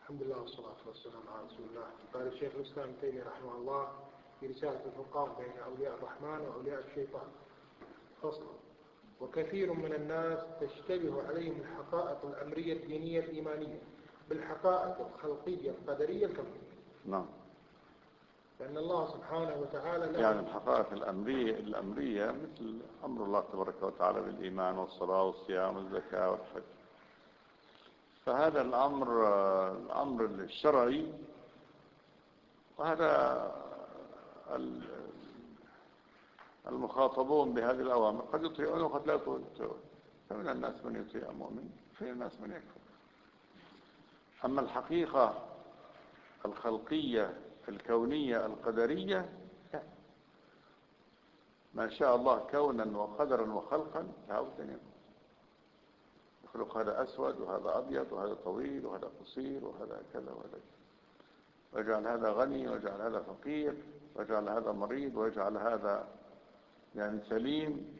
الحمد لله والصلاة والسلام على رسول الله. قال الشيخ الإسلام ابن تيمية رحمه الله في رسالة الفرقان بين أولياء الرحمن وأولياء الشيطان فصل: وكثير من الناس تشتبه عليهم الحقائق الأمرية الدينية الإيمانية بالحقائق الخلقية القدرية الكونية. نعم. لأن الله سبحانه وتعالى يعني الحقائق الأمرية مثل أمر الله تبارك وتعالى بالإيمان والصلاة والصيام والزكاة والحج، فهذا الأمر الشرعي، وهذا المخاطبون بهذه الأوامر قد يطيعون وقد لا يطيعون، فمن الناس من يطيع مؤمن فمن الناس من يكفر. أما الحقيقة الخلقية الكونية القدرية ما شاء الله كونا وقدرا وخلقا لابد أن يكون. يخلق هذا أسود وهذا أبيض وهذا طويل وهذا قصير وهذا كذا وهذا كذا، ويجعل هذا غني ويجعل هذا فقير ويجعل هذا مريض ويجعل هذا يعني سليم،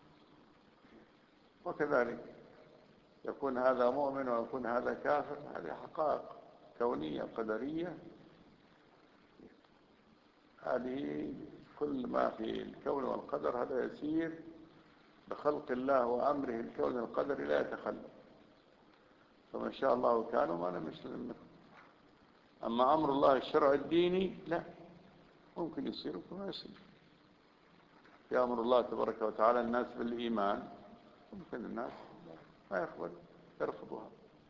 وكذلك يكون هذا مؤمن ويكون هذا كافر. هذه حقائق كونية قدرية. هذه كل ما في الكون والقدر هذا يسير بخلق الله وأمره الكون القدر لا يتخلف، فما شاء الله كان وما لم يشاء لم يكن. أما أمر الله الشرع الديني لا، ممكن يصير وممكن ما يصير. يأمر الله تبارك وتعالى الناس بالإيمان، ممكن الناس ما يرفضها.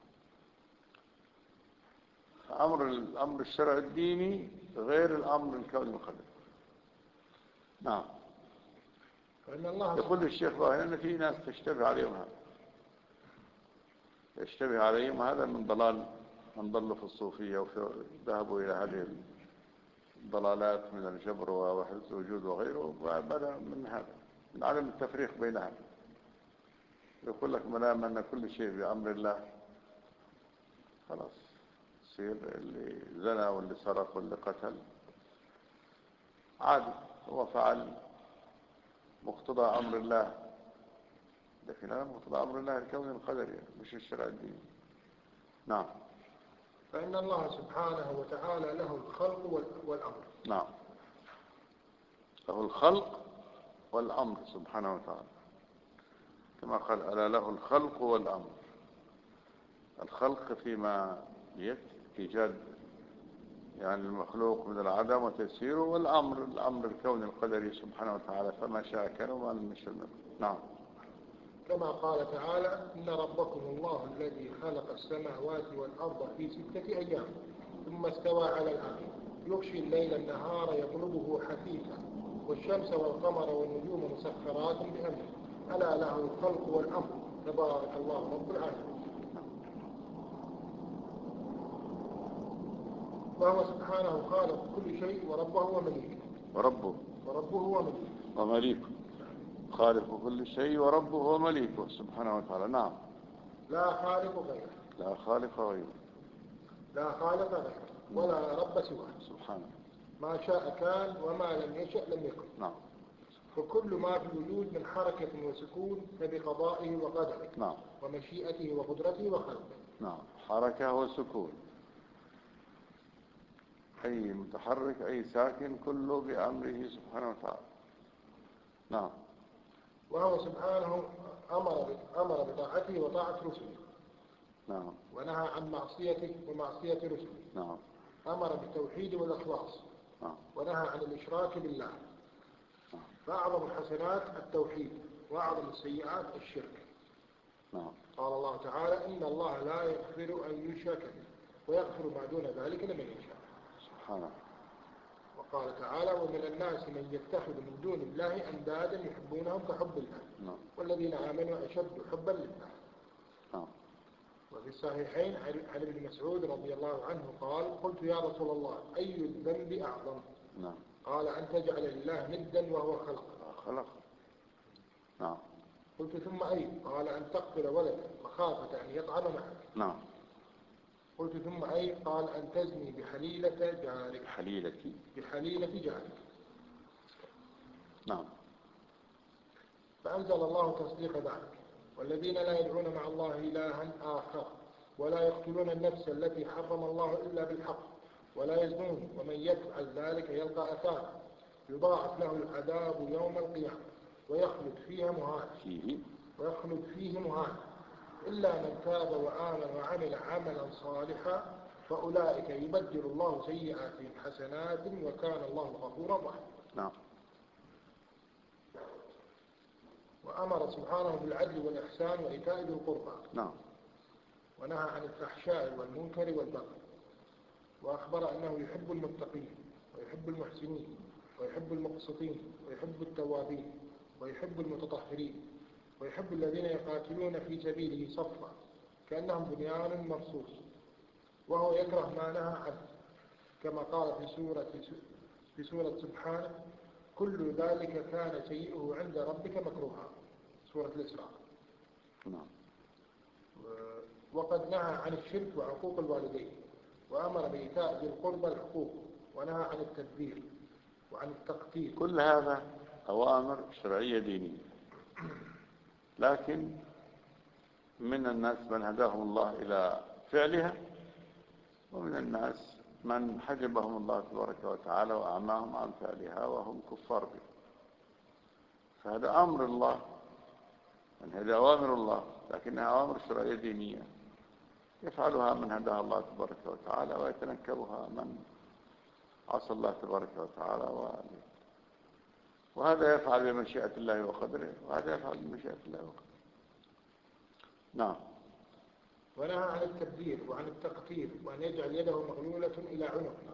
أمر الشرع الديني غير الأمر الكوني القدري. نعم. يقول الشيخ ظاهر أن في ناس تشتبه عليهم هذا، يشتبه عليهم هذا من ضلال من ضلوا في الصوفية وذهبوا إلى هذه الضلالات من الجبر ووحدة الوجود وغيره، وبدأ من هذا من عدم التفريق بينها. يقول لك ملام أن كل شيء بأمر الله، خلاص يصير اللي زنى واللي سرق واللي قتل عادي، هو فعل مقتضى أمر الله، لكن هذا مقتضى أمر الله الكوني القدري مش الشرع الديني. نعم. فإن الله سبحانه وتعالى له الخلق والأمر. نعم، له الخلق والأمر سبحانه وتعالى، كما قال ألا له الخلق والأمر. الخلق فيما إيجاد يعني المخلوق من العدم وتيسيره، والأمر الأمر الكوني القدري سبحانه وتعالى، فما شاء كان وما لم يشاء لم يكن. نعم. كما قال تعالى إن ربكم الله الذي خلق السماوات والأرض في 6 أيام ثم استوى على العرش يغشي الليل النهار يطلبه حثيثا والشمس والقمر والنجوم مسخرات بأمره ألا له الخلق والأمر تبارك الله رب العالمين. وهو سبحانه خالق كل شيء وربه ومليكه. وربه ومليكه. خالق كل شيء وربه ومليكه سبحانه وتعالى. نعم. لا خالق غيره. لا خالق غيره. لا خالق غيره ولا رب سواه سبحانه. ما شاء كان وما لم يشأ لم يكن. نعم. فكل ما في الوجود من حركة وسكون فبقضائه وقدره. نعم. ومشيئته وقدرته وخلقه. نعم. حركة وسكون، أي متحرك أي ساكن كله بأمره سبحانه وتعالى. نعم. وهو سبحانه أمر بطاعته وطاعة رسله. نعم. ونهى عن معصيته ومعصية رسله. نعم. أمر بالتوحيد والإخلاص. نعم. ونهى عن الإشراك بالله. نعم. فأعظم الحسنات التوحيد وأعظم السيئات الشرك. نعم. قال الله تعالى إن الله لا يغفر أن يشرك به ويغفر ما دون ذلك لمن يشاء. سبحانه. وقال تعالى ومن الناس من يتخذ من دون الله أندادا يحبونهم كحب الله. نعم. والذين آمنوا أشد حبا لله. نعم. وفي الصحيحين عن ابن مسعود رضي الله عنه قال قلت يا رسول الله أي الذنب أعظم؟ نعم. قال أن تجعل لله ندا وهو خلق. نعم. قلت ثم أي؟ قال أن تقتل ولدا مخافة أن يطعن معك. نعم. قلت ثم أي؟ قال أن تزني بحليلة جارك. بحليلة جارك. نعم. فأنزل الله تصديق ذلك والذين لا يدعون مع الله إلها آخر ولا يقتلون النفس التي حرم الله إلا بالحق ولا يزنون ومن يفعل ذلك يلقى أثاما يضاعف له العذاب يوم القيامة ويخلد فيه مهانا إلا من تاب وآمن وعمل عملا صالحا فأولئك يبدل الله سيئاتهم حسنات وكان الله غفورا رحيما. نعم. وأمر سبحانه بالعدل والإحسان وإيتاء ذي القربى. نعم. ونهى عن الفحشاء والمنكر والبغي وأخبر أنه يحب المتقين ويحب المحسنين ويحب المقسطين ويحب التوابين ويحب المتطهرين ويحب الذين يقاتلون في سبيله صفا كأنهم بنيان مرصوص وهو يكره ما نهى عنه كما قال في سورة سبحانه كل ذلك كان سيئه عند ربك مكروها سورة الإسراء. وقد نهى عن الشرك وعقوق الوالدين وأمر بإيتاء ذي القربى الحقوق ونهى عن التدبير وعن التقتيل. كل هذا أوامر شرعية دينية، لكن من الناس من هداهم الله إلى فعلها ومن الناس من حجبهم الله تبارك وتعالى وأعماهم عن فعلها وهم كفار به. فهذا أمر الله، هذا أوامر الله لكنها أوامر شرعية دينية يفعلها من هداها الله تبارك وتعالى ويتنكبها من عصى الله تبارك وتعالى وهذا يفعل بمشيئة الله وقدره وهذا يفعل بمشيئة الله وقدره. نعم. ونهى عن التبذير وعن التقتير وأن يجعل يده مغلولة إلى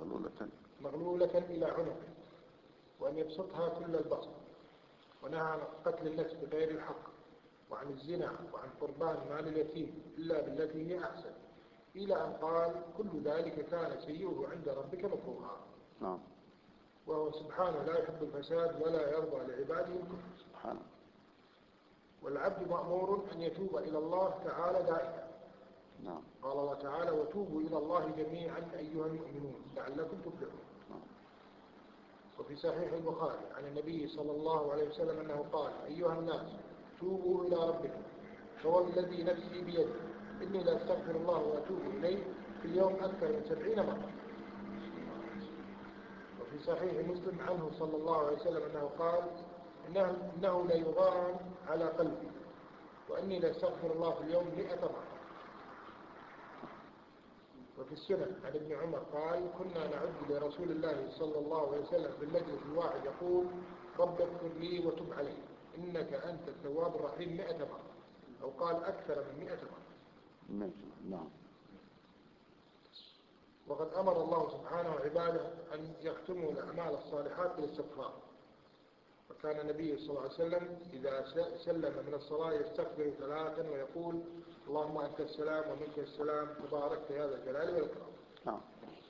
عنقه وأن يبسطها كل البسط. ونهى عن قتل النفس بغير الحق وعن الزنا وعن قربان مال اليتيم إلا بالتي هي أحسن إلى أن قال كل ذلك كان سيئه عند ربك مكروها. نعم. وهو سبحانه لا يحب الفساد ولا يرضى لعباده الكفر سبحانه. والعبد مأمور أن يتوب إلى الله تعالى دائما. نعم. قال الله تعالى وتوبوا إلى الله جميعا أيها المؤمنون لعلكم تفلحون. وفي صحيح البخاري عن النبي صلى الله عليه وسلم أنه قال أيها الناس توبوا إلى ربكم فوالذي نفسي بيده إني لا أستغفر الله وأتوب إليه في اليوم أكثر من 70 مرة. وفي صحيح مسلم عنه صلى الله عليه وسلم أنه قال إنه لا يغان على قلبي وإني لا أستغفر الله في اليوم 100 مرة. وفي السنن عن ابن عمر قال كنا نعد لرسول الله صلى الله عليه وسلم في المجلس الواحد يقول رب اغفر لي وتب علي إنك أنت التواب الرحيم 100 مرة أو قال أكثر من 100 مرة. نعم. وقد أمر الله سبحانه عباده أن يختموا الأعمال الصالحات بالاستغفار. وكان النبي صلى الله عليه وسلم إذا سلم من الصلاة يستغفر 3 ويقول اللهم أنت السلام ومنك السلام تباركت يا ذا الجلال والإكرام. نعم.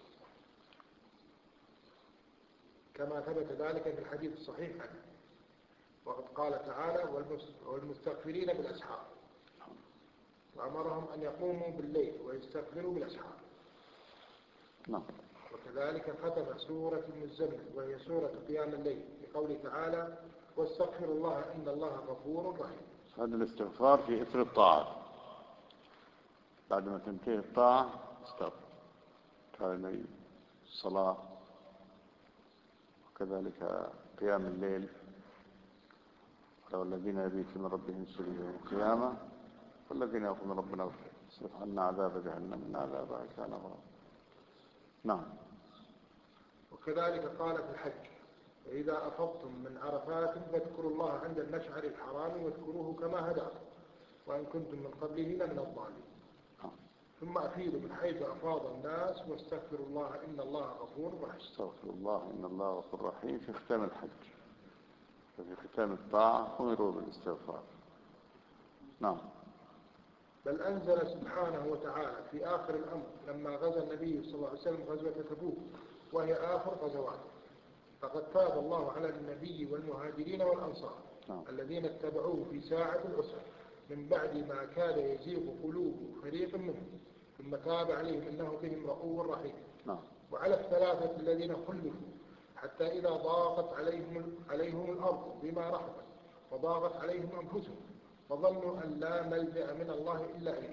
كما ثبت ذلك في الحديث الصحيح عنه. وقد قال تعالى والمستغفرين بالأسحار وأمرهم أن يقوموا بالليل ويستغفروا بالأسحار. نعم. وكذلك ختم سورة المزمل وهي سورة قيام الليل بقوله تعالى واستغفر الله إن الله غفور رحيم. هذا الاستغفار في إثر الطاعة، بعد ما تنتهي الطاعة استغفر كالليل الصلاة وكذلك قيام الليل والذين يبيتون ربهم سجدا وقياما والذين يقولون ربنا اصرف عنا عذاب جهنم إن عذابها كان غراما. نعم. وكذلك قال في الحج وإذا أفضتم من عرفات فاذكروا الله عند المشعر الحرام واذكروه كما هداكم وإن كنتم من قبله لمن الضالين. ثم أفيدوا من حيث أفاض الناس واستغفروا الله إن الله غفور رحيم. استغفر الله إن الله غفور رحيم في ختام الحج. ففي ختام الطاعة أمروا بالاستغفار. نعم. بل أنزل سبحانه وتعالى في آخر الأمر لما غزا النبي صلى الله عليه وسلم غزوة تبوك وهي آخر غزواته فقد تاب الله على النبي والمهاجرين والأنصار الذين اتبعوه في ساعة العسرة من بعد ما كاد يزيغ قلوب فريق منهم ثم تاب عليهم إنه بهم رؤوف رحيم. وعلى الثلاثة الذين خلفوا حتى إذا ضاقت عليهم الأرض بما رحبت وضاقت عليهم أنفسهم وظنوا أن لا ملجأ من الله إلا إليه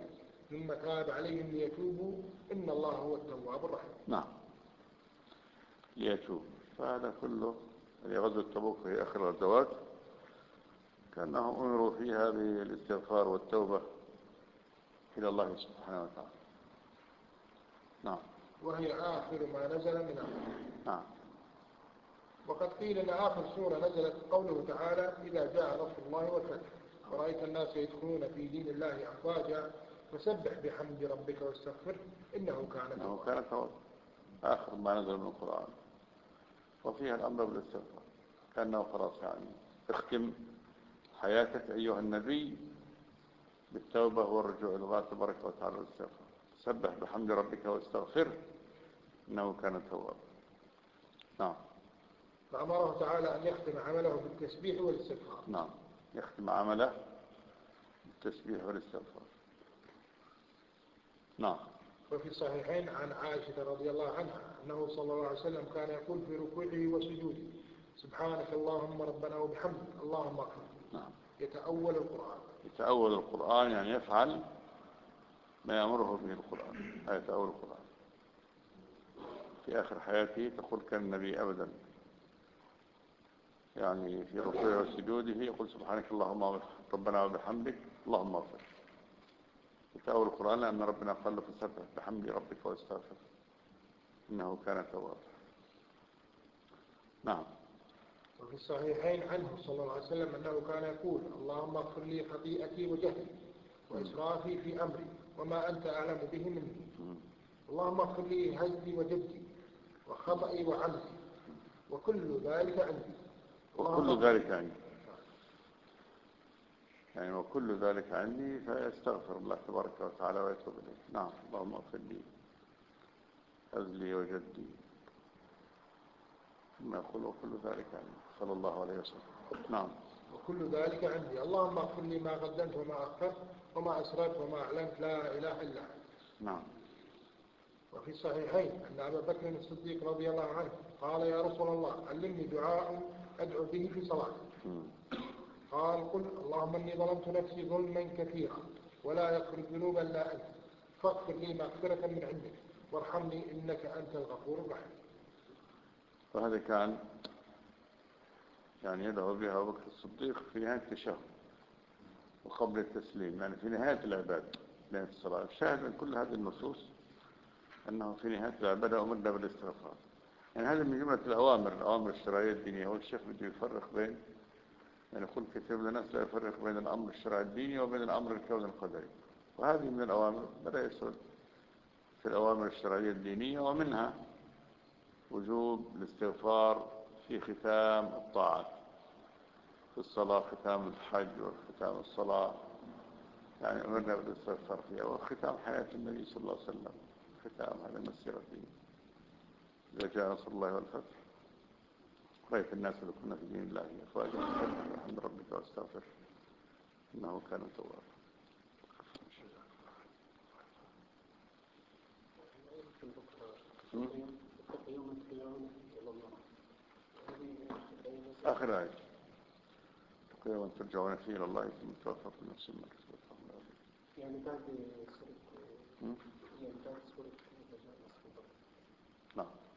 ثم تاب عليهم ليتوبوا إن الله هو التواب الرحيم. نعم ليتوب. فهذا كله غزوة تبوك في آخر الغزوات كأنهم أمروا فيها بالاستغفار والتوبة إلى الله سبحانه وتعالى. نعم. وهي آخر ما نزل من آخر. نعم. وقد قيل أن آخر سورة نزلت قوله تعالى إذا جاء نصر الله والفتح ورأيت الناس يدخلون في دين الله أفواجا فسبح بحمد ربك واستغفر إنه كان توابا. آخر ما نزل من القرآن وفيها الأمر بالاستغفار كأنه خلاص يعني اختم حياتك أيها النبي بالتوبة والرجوع إلى الله تبارك وتعالى والاستغفار. سبح بحمد ربك واستغفر إنه كان توابا. نعم. فأمره تعالى أن يختم عمله بالتسبيح والاستغفار. نعم يختم عمله بالتسبيح والاستغفار. نعم. وفي الصحيحين عن عائشة رضي الله عنها أنه صلى الله عليه وسلم كان يقول في ركوعه وسجوده سبحانك اللهم ربنا وبحمدك اللهم اغفر. نعم. يتأول القرآن يعني يفعل ما يأمره به القرآن. يتأول القرآن. في آخر حياته تقول كان النبي أبدا يعني في ركوعه وسجوده يقول سبحانك اللهم ربنا وبحمدك اللهم اغفر. يتأول القرآن لأن ربنا قال له فسبح بحمد ربك واستغفر إنه كان توابا. نعم. وفي الصحيحين عنه صلى الله عليه وسلم أنه كان يقول اللهم اغفر لي خطيئتي وجهلي وإسرافي في أمري وما أنت أعلم به مني. اللهم اغفر لي هزلي وجدي وخطئي وعمدي وكل ذلك عندي. يعني وكل ذلك عندي فيستغفر الله تبارك وتعالى ويتوب إليه. نعم. اللهم اغفر لي هزلي وجدي ثم يقول وكل ذلك عندي صلى الله عليه وسلم. نعم. وكل ذلك عندي. اللهم اغفر لي ما قدمت وما أخرت وما أسررت وما أعلنت لا إله إلا أنت. نعم. وفي الصحيحين أن أبا بكر الصديق رضي الله عنه قال يا رسول الله علمني دعاء أدعو به في صلاتي. قال قل اللهم إني ظلمت نفسي ظلما كثيرا ولا يغفر الذنوب إلا أنت فاغفر لي مغفرة من عندك وارحمني إنك أنت الغفور الرحيم. وهذا كان يعني يدعو بها أبو بكر الصديق في نهاية التشهد وقبل التسليم يعني في نهاية العبادة نهاية الصلاة. الشاهد من كل هذه النصوص أنه في نهاية العبادة أمرنا بالاستغفار. يعني هذا من جملة الأوامر الشرعية الدينية. والشيخ بده يفرق بين يعني يقول كثير من الناس لا يفرق بين الأمر الشرعي الديني وبين الأمر الكوني القدري. وهذه من الأوامر بدأ يسرد في الأوامر الشرعية الدينية ومنها وجوب الاستغفار في ختام الطاعات في الصلاة ختام الحج وختام الصلاة يعني أمرنا بالاستغفار فيها وختام حياة النبي صلى الله عليه وسلم ختام هذا المسيرة الدينية. إذا جاء نصر الله والفتح رأيت الناس يدخلون في دين الله أفواجا فسبح بحمد ربك واستغفر إنه كان توابا. آخر آية يوم ترجعون فيه إلى الله ثم توفى كل نفس ما كسبت وهم لا يظلمون. يعني بعد سورة نعم.